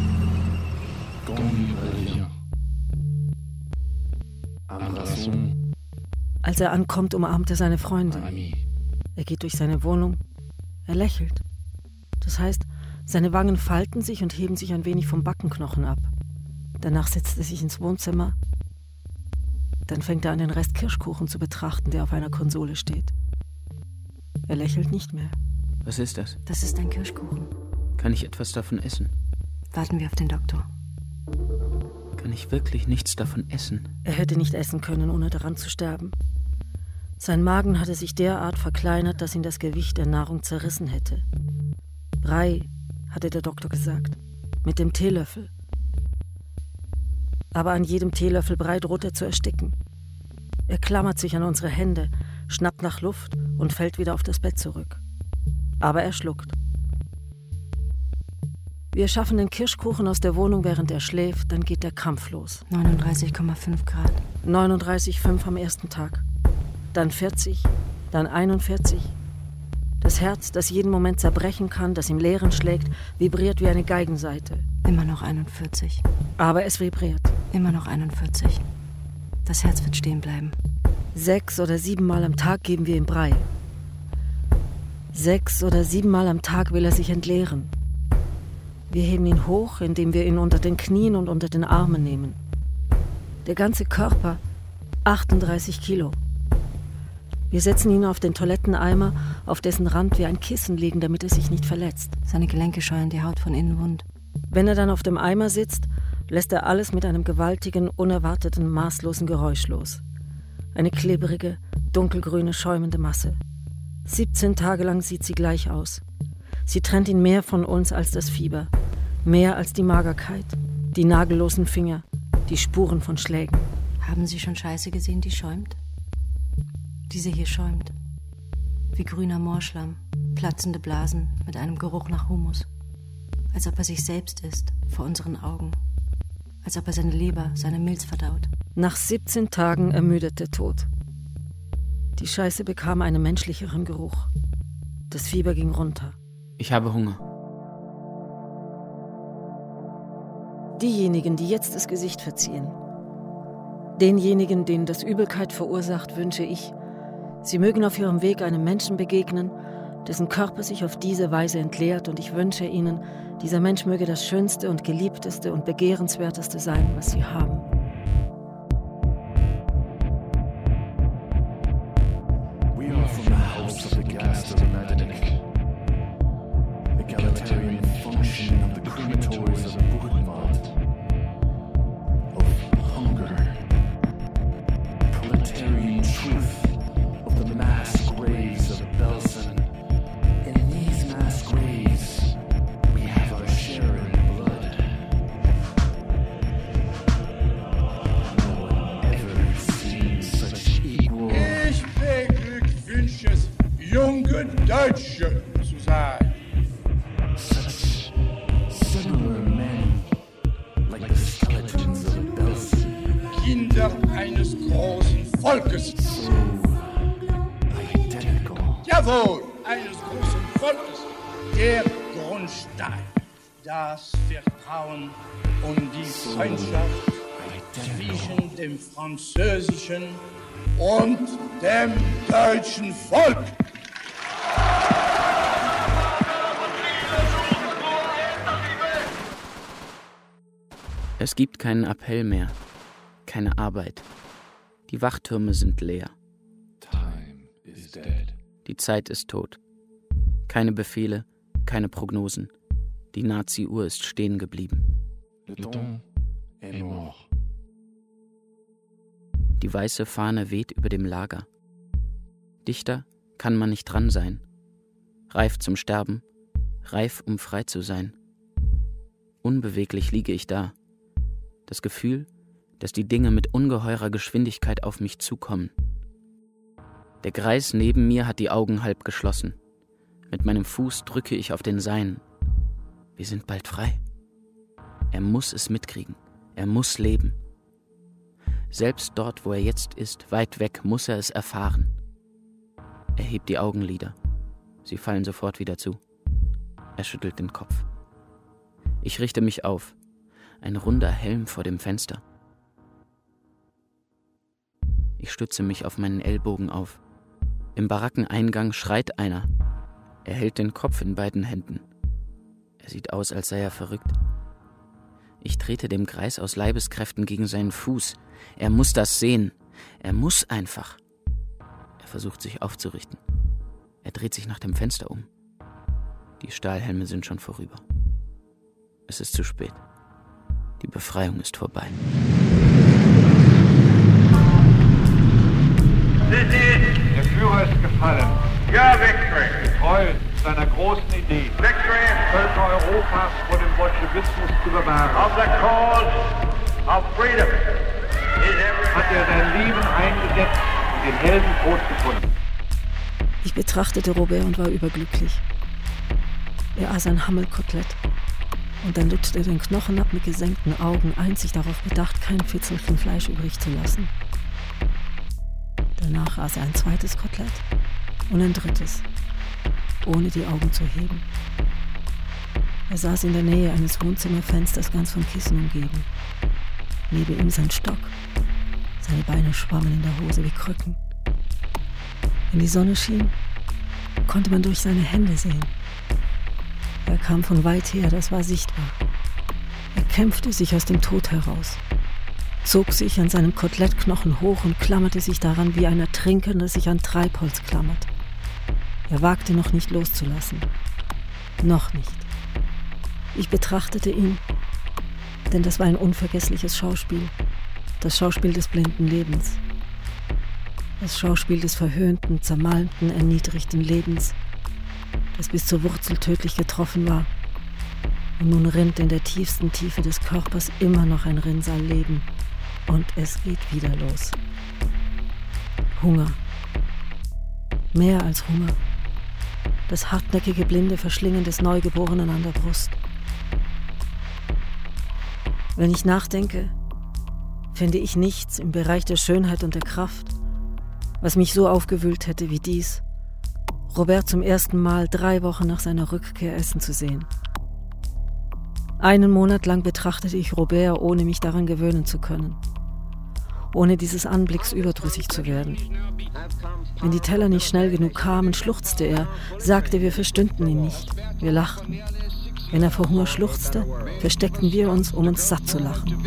Als er ankommt, umarmt er seine Freunde. Er geht durch seine Wohnung. Er lächelt. Das heißt, seine Wangen falten sich und heben sich ein wenig vom Backenknochen ab. Danach setzt er sich ins Wohnzimmer. Dann fängt er an, den Rest Kirschkuchen zu betrachten, der auf einer Konsole steht. Er lächelt nicht mehr. Was ist das? Das ist ein Kirschkuchen. Kann ich etwas davon essen? Warten wir auf den Doktor. Kann ich wirklich nichts davon essen? Er hätte nicht essen können, ohne daran zu sterben. Sein Magen hatte sich derart verkleinert, dass ihn das Gewicht der Nahrung zerrissen hätte. Brei, hatte der Doktor gesagt, mit dem Teelöffel. Aber an jedem Teelöffel Brei droht er zu ersticken. Er klammert sich an unsere Hände, schnappt nach Luft und fällt wieder auf das Bett zurück. Aber er schluckt. Wir schaffen den Kirschkuchen aus der Wohnung, während er schläft, dann geht der Kampf los. neununddreißig Komma fünf Grad. neununddreißig Komma fünf am ersten Tag. Dann vierzig, dann einundvierzig. Das Herz, das jeden Moment zerbrechen kann, das im Leeren schlägt, vibriert wie eine Geigensaite. Immer noch einundvierzig. Aber es vibriert. Immer noch einundvierzig. Das Herz wird stehen bleiben. Sechs oder sieben Mal am Tag geben wir ihm Brei. Sechs oder sieben Mal am Tag will er sich entleeren. Wir heben ihn hoch, indem wir ihn unter den Knien und unter den Armen nehmen. Der ganze Körper, achtunddreißig Kilo. Wir setzen ihn auf den Toiletteneimer, auf dessen Rand wir ein Kissen legen, damit er sich nicht verletzt. Seine Gelenke scheuern die Haut von innen wund. Wenn er dann auf dem Eimer sitzt, lässt er alles mit einem gewaltigen, unerwarteten, maßlosen Geräusch los. Eine klebrige, dunkelgrüne, schäumende Masse. siebzehn Tage lang sieht sie gleich aus. Sie trennt ihn mehr von uns als das Fieber, mehr als die Magerkeit, die nagellosen Finger, die Spuren von Schlägen. Haben Sie schon Scheiße gesehen, die schäumt? Diese hier schäumt. Wie grüner Moorschlamm, platzende Blasen mit einem Geruch nach Humus. Als ob er sich selbst isst, vor unseren Augen. Als ob er seine Leber, seine Milz verdaut. Nach siebzehn Tagen ermüdet der Tod. Die Scheiße bekam einen menschlicheren Geruch. Das Fieber ging runter. Ich habe Hunger. Diejenigen, die jetzt das Gesicht verziehen, denjenigen, denen das Übelkeit verursacht, wünsche ich, sie mögen auf ihrem Weg einem Menschen begegnen, dessen Körper sich auf diese Weise entleert, und ich wünsche ihnen, dieser Mensch möge das Schönste und Geliebteste und Begehrenswerteste sein, was sie haben. We are from the house of the gas of Metternich. Egalitarian function of the crematories of Buchenwald, of hunger, proletarian truth of the mass graves of Belsen. In these mass graves, we have our share in blood. No one ever seen such equal. Ich beglückwünsche es, junge Deutsche zu sein. Such similar men, like the skeletons of Belsen. Kinder eines großen Volkes. So identical. Jawohl, eines großen Volkes. Der Grundstein, das Vertrauen und die Freundschaft zwischen dem französischen und dem deutschen Volk. Es gibt keinen Appell mehr, keine Arbeit. Die Wachtürme sind leer. Time is dead. Die Zeit ist tot. Keine Befehle, keine Prognosen. Die Nazi-Uhr ist stehen geblieben. Le temps est mort. Die weiße Fahne weht über dem Lager. Dichter kann man nicht dran sein. Reif zum Sterben, reif, um frei zu sein. Unbeweglich liege ich da. Das Gefühl, dass die Dinge mit ungeheurer Geschwindigkeit auf mich zukommen. Der Greis neben mir hat die Augen halb geschlossen. Mit meinem Fuß drücke ich auf den seinen. Wir sind bald frei. Er muss es mitkriegen. Er muss leben. Selbst dort, wo er jetzt ist, weit weg, muss er es erfahren. Er hebt die Augenlider. Sie fallen sofort wieder zu. Er schüttelt den Kopf. Ich richte mich auf. Ein runder Helm vor dem Fenster. Ich stütze mich auf meinen Ellbogen auf. Im Barackeneingang schreit einer. Er hält den Kopf in beiden Händen. Er sieht aus, als sei er verrückt. Ich trete dem Greis aus Leibeskräften gegen seinen Fuß. Er muss das sehen. Er muss einfach. Er versucht sich aufzurichten. Er dreht sich nach dem Fenster um. Die Stahlhelme sind schon vorüber. Es ist zu spät. Die Befreiung ist vorbei. Der Führer ist gefallen. Ja, Victory. Treu seiner großen Idee, Victory. Völker Europas vor dem Bolschewismus zu bewahren, Of the cause of freedom is every hat er sein Leben eingesetzt und den Heldentod gefunden. Ich betrachtete Robert und war überglücklich. Er aß ein Hammelkotelett und dann lutschte er den Knochen ab mit gesenkten Augen, einzig darauf bedacht, kein Fitzelchen Fleisch übrig zu lassen. Danach aß er ein zweites Kotelett und ein drittes, ohne die Augen zu heben. Er saß in der Nähe eines Wohnzimmerfensters, ganz von Kissen umgeben. Neben ihm sein Stock, Seine Beine schwammen in der Hose wie Krücken. Wenn die Sonne schien, konnte man durch seine Hände sehen. Er kam von weit her, das war sichtbar. Er kämpfte sich aus dem Tod heraus, zog sich an seinem Kotelettknochen hoch und klammerte sich daran wie ein Ertrinkender sich an Treibholz klammert. Er wagte noch nicht loszulassen. Noch nicht. Ich betrachtete ihn, denn das war ein unvergessliches Schauspiel. Das Schauspiel des blinden Lebens. Das Schauspiel des verhöhnten, zermalmten, erniedrigten Lebens, das bis zur Wurzel tödlich getroffen war. Und nun rinnt in der tiefsten Tiefe des Körpers immer noch ein Rinnsal Leben. Und es geht wieder los. Hunger. Mehr als Hunger. Das hartnäckige, blinde Verschlingen des Neugeborenen an der Brust. Wenn ich nachdenke, finde ich nichts im Bereich der Schönheit und der Kraft, was mich so aufgewühlt hätte wie dies, Robert zum ersten Mal drei Wochen nach seiner Rückkehr essen zu sehen. Einen Monat lang betrachtete ich Robert, ohne mich daran gewöhnen zu können, ohne dieses Anblicks überdrüssig zu werden. Wenn die Teller nicht schnell genug kamen, schluchzte er, sagte, wir verstünden ihn nicht. Wir lachten. Wenn er vor Hunger schluchzte, versteckten wir uns, um uns satt zu lachen.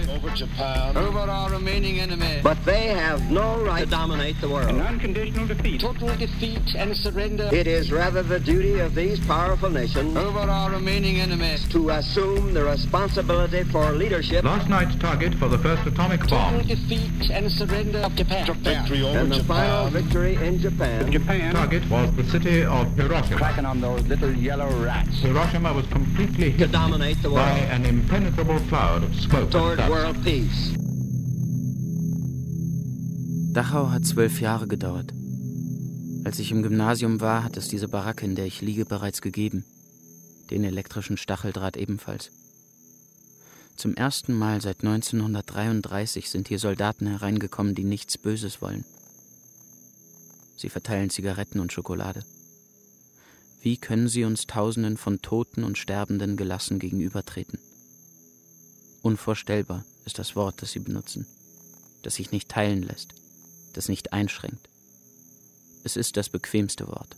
But they have no right to dominate the world. An unconditional defeat. Total defeat and surrender. It is rather the duty of these powerful nations over our remaining enemies to assume the responsibility for leadership. Last night's target for the first atomic bomb. Total defeat and surrender of Japan. Japan. Victory over and the Japan. Final victory in Japan. Japan. Target was the city of Hiroshima. Cracking on those little yellow rats. Hiroshima was completely hit to dominate the world by an impenetrable cloud of smoke toward and world peace. Dachau hat zwölf Jahre gedauert. Als ich im Gymnasium war, hat es diese Baracke, in der ich liege, bereits gegeben. Den elektrischen Stacheldraht ebenfalls. Zum ersten Mal seit neunzehnhundertdreiunddreißig sind hier Soldaten hereingekommen, die nichts Böses wollen. Sie verteilen Zigaretten und Schokolade. Wie können sie uns Tausenden von Toten und Sterbenden gelassen gegenübertreten? Unvorstellbar ist das Wort, das sie benutzen, das sich nicht teilen lässt, das nicht einschränkt. Es ist das bequemste Wort.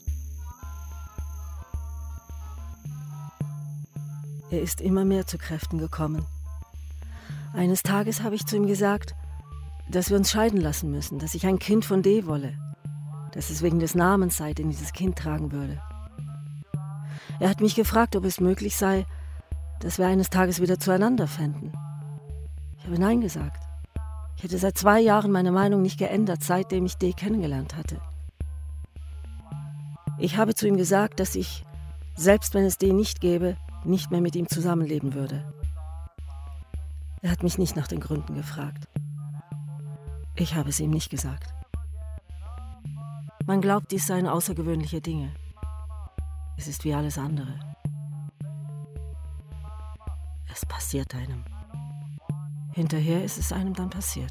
Er ist immer mehr zu Kräften gekommen. Eines Tages habe ich zu ihm gesagt, dass wir uns scheiden lassen müssen, dass ich ein Kind von D wolle, dass es wegen des Namens sei, den dieses Kind tragen würde. Er hat mich gefragt, ob es möglich sei, dass wir eines Tages wieder zueinander fänden. Ich habe Nein gesagt. Ich hätte seit zwei Jahren meine Meinung nicht geändert, seitdem ich D kennengelernt hatte. Ich habe zu ihm gesagt, dass ich, selbst wenn es D nicht gäbe, nicht mehr mit ihm zusammenleben würde. Er hat mich nicht nach den Gründen gefragt. Ich habe es ihm nicht gesagt. Man glaubt, dies seien außergewöhnliche Dinge. Es ist wie alles andere. Es passiert einem. Hinterher ist es einem dann passiert.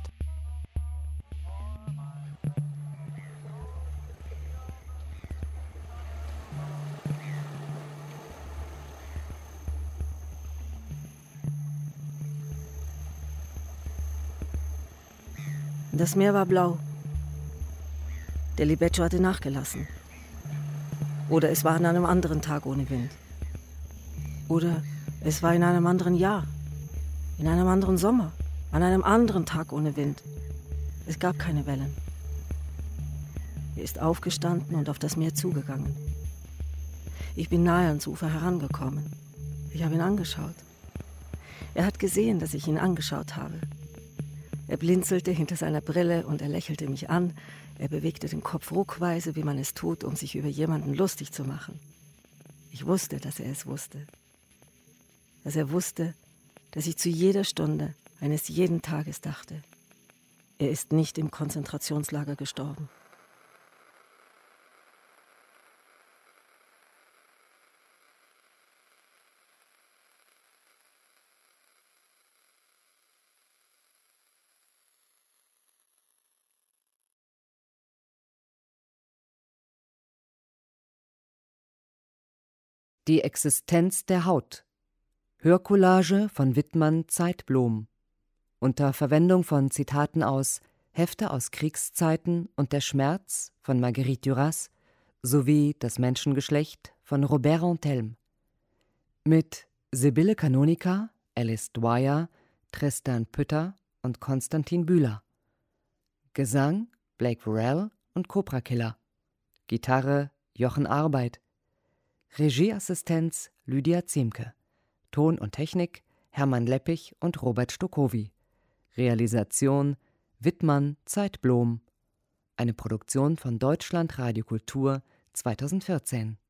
Das Meer war blau. Der Libeccio hatte nachgelassen. Oder es war an einem anderen Tag ohne Wind. Oder es war in einem anderen Jahr. In einem anderen Sommer. An einem anderen Tag ohne Wind. Es gab keine Wellen. Er ist aufgestanden und auf das Meer zugegangen. Ich bin nahe ans Ufer herangekommen. Ich habe ihn angeschaut. Er hat gesehen, dass ich ihn angeschaut habe. Er blinzelte hinter seiner Brille und er lächelte mich an. Er bewegte den Kopf ruckweise, wie man es tut, um sich über jemanden lustig zu machen. Ich wusste, dass er es wusste. Dass er wusste, dass ich zu jeder Stunde eines jeden Tages dachte. Er ist nicht im Konzentrationslager gestorben. Die Existenz der Haut. Hörcollage von Wittmann Zeitblom. Unter Verwendung von Zitaten aus Hefte aus Kriegszeiten und der Schmerz von Marguerite Duras sowie Das Menschengeschlecht von Robert Antelme. Mit Sibylle Canonica, Alice Dwyer, Tristan Pütter und Konstantin Bühler. Gesang Blake Vorell und Cobra Killer. Gitarre Jochen Arbeit. Regieassistenz Lydia Ziemke. Ton und Technik Hermann Leppich und Robert Stokowy. Realisation Wittmann Zeitblom. Eine Produktion von Deutschland Radio Kultur zweitausendvierzehn.